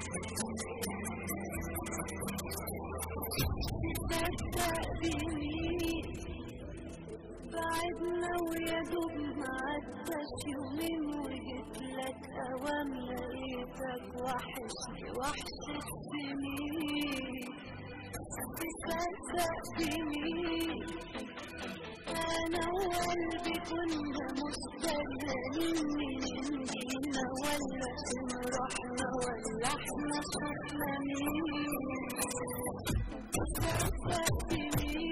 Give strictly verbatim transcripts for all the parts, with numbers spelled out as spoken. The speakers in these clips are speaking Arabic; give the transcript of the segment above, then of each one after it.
صدقني بعدنا ويا دوب معداش يومين وجيتلك اوام لقيتك وحشني وحش السنين. صدقني انا وقلبي كنا مستنيين جينا ولا فين رحنا ولا احنا شفنا مين. صدقني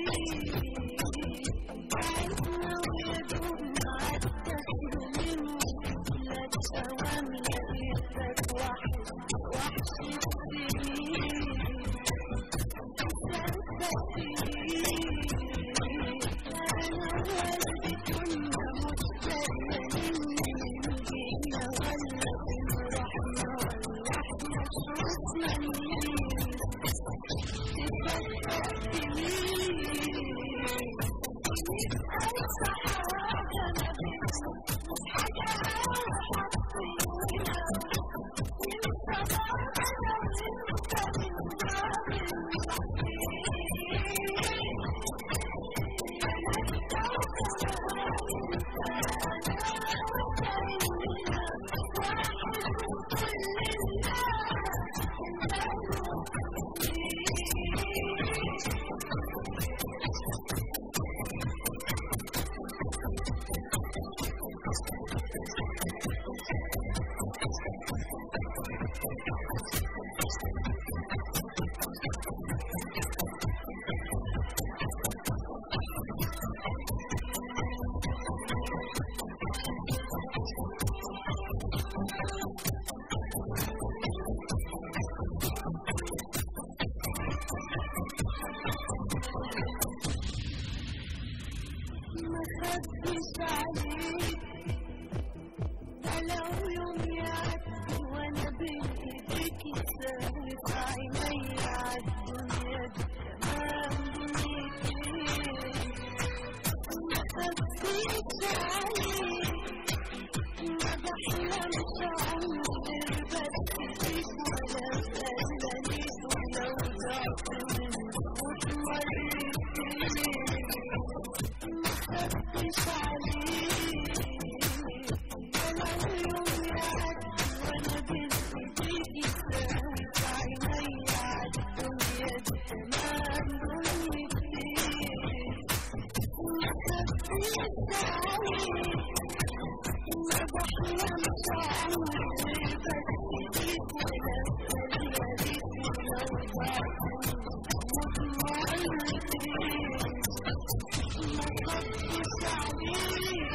بعدنا ويا دوب معداش يومين وجيتلك اوام لقيتك وحش وحش السنين. صدقني أنا وقلبي كنا مستنيين جينا ولا فين رحنا ولا احنا شفنا مين. تصدقني أقصى حاجة ما بينا مش حاجة حاطينها انت بعدنا وانت من مخبيش عليك. لو يوم يعدي وانا بين ايديك يساوي في عيني عالدنيا دي تمام دنيتي. مخبيش عليك ما بحلمش عمري غير بس بيك ولا بقلانيك ولو ضعت من واتمريتي. مخبيش عليك لو يوم يعدي وانا بين ايديك يساوي في عيني عالدنيا دي تمام دنيتي. مخبيش عليك ما بحلمش عمري غير بس بيك ولا بقلانيك ولو ضعت من واتمريتي. مخبيش عليك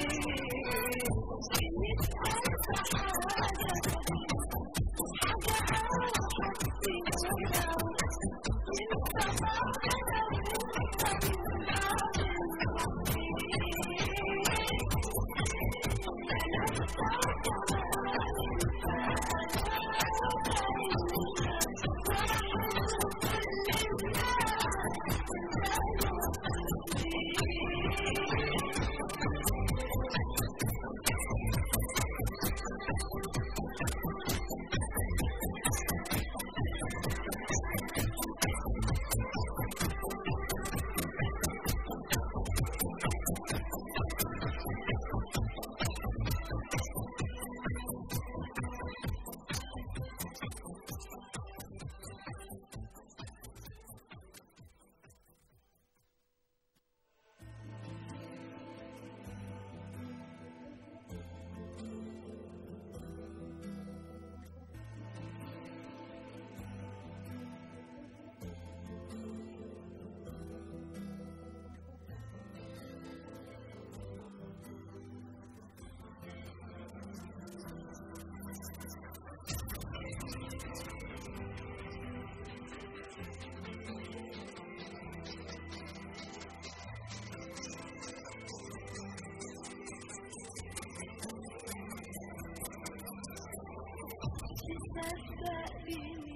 مية ألف حاجة حاجة حاطينها انت بعدنا وانت من صدقني